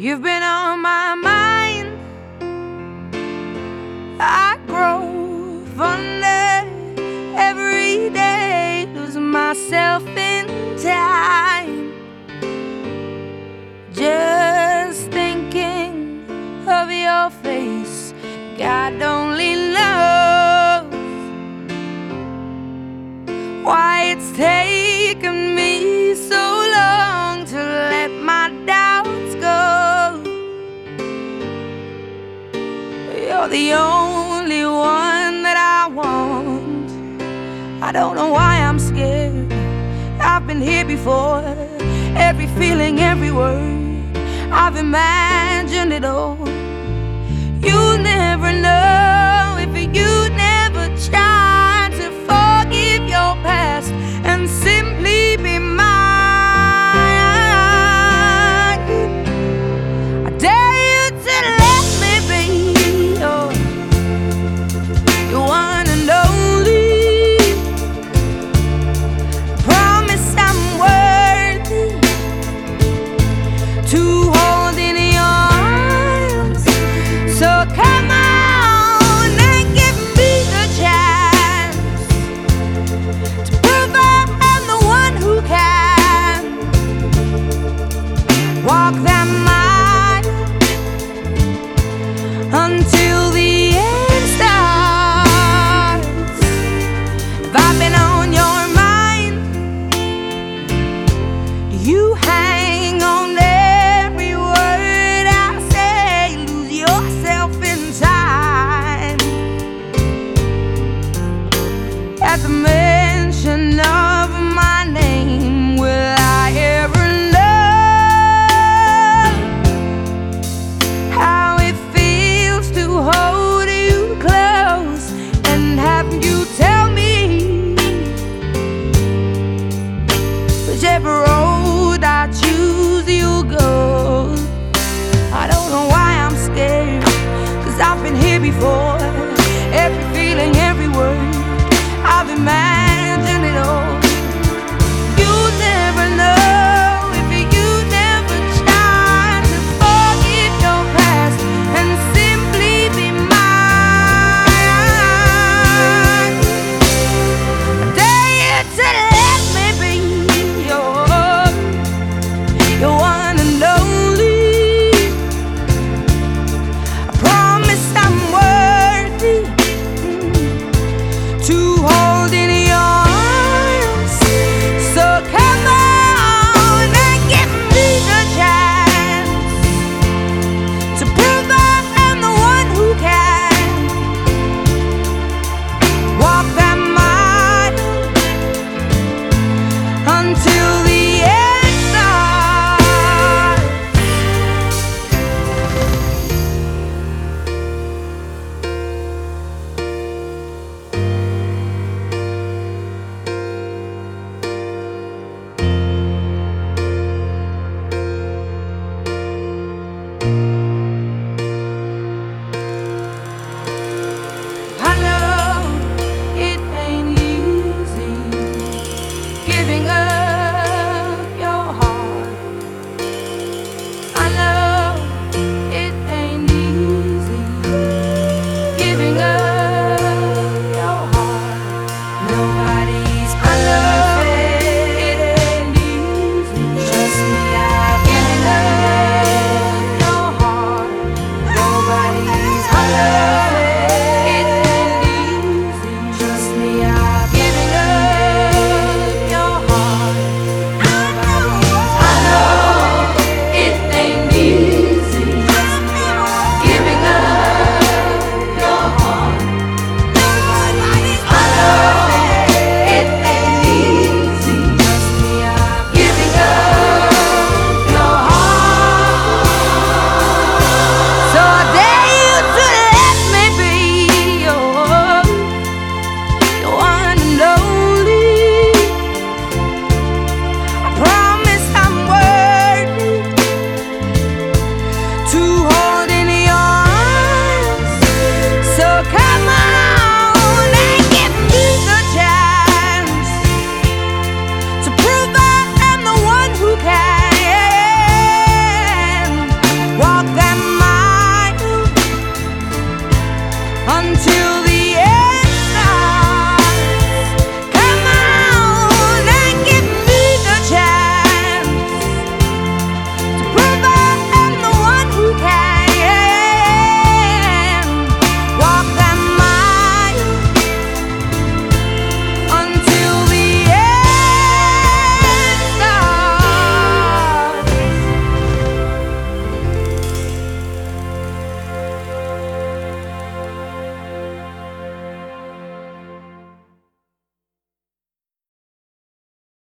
You've been on my mind. I grow fonder every day, losing myself in time. Just thinking of your face, God only knows why it's taken me so long to let my doubts go. You're the only one that I want. I don't know why I'm scared. I've been here before. Every feeling, every word, I've imagined it all. You'll never know if you never try to forgive your past and simply be mine. I dare you to let me be your one and only. Promise I'm worthy to hold in your arms. So come on and give me the chance to prove I'm the one who can walk that mile until the end starts. If I've been on your mind, you hang on every word I say, lose yourself in time. At the mention of my name, will I ever know how it feels to hold you close and have you tell me whichever road I choose, you'll go. I don't know why I'm scared, 'cause I've been here before. Every feeling, every word, I've imagined it all. You'll never know if you never try to forgive your past and simply be mine. I dare you to let me be your one and only. I promise I'm worthy to hold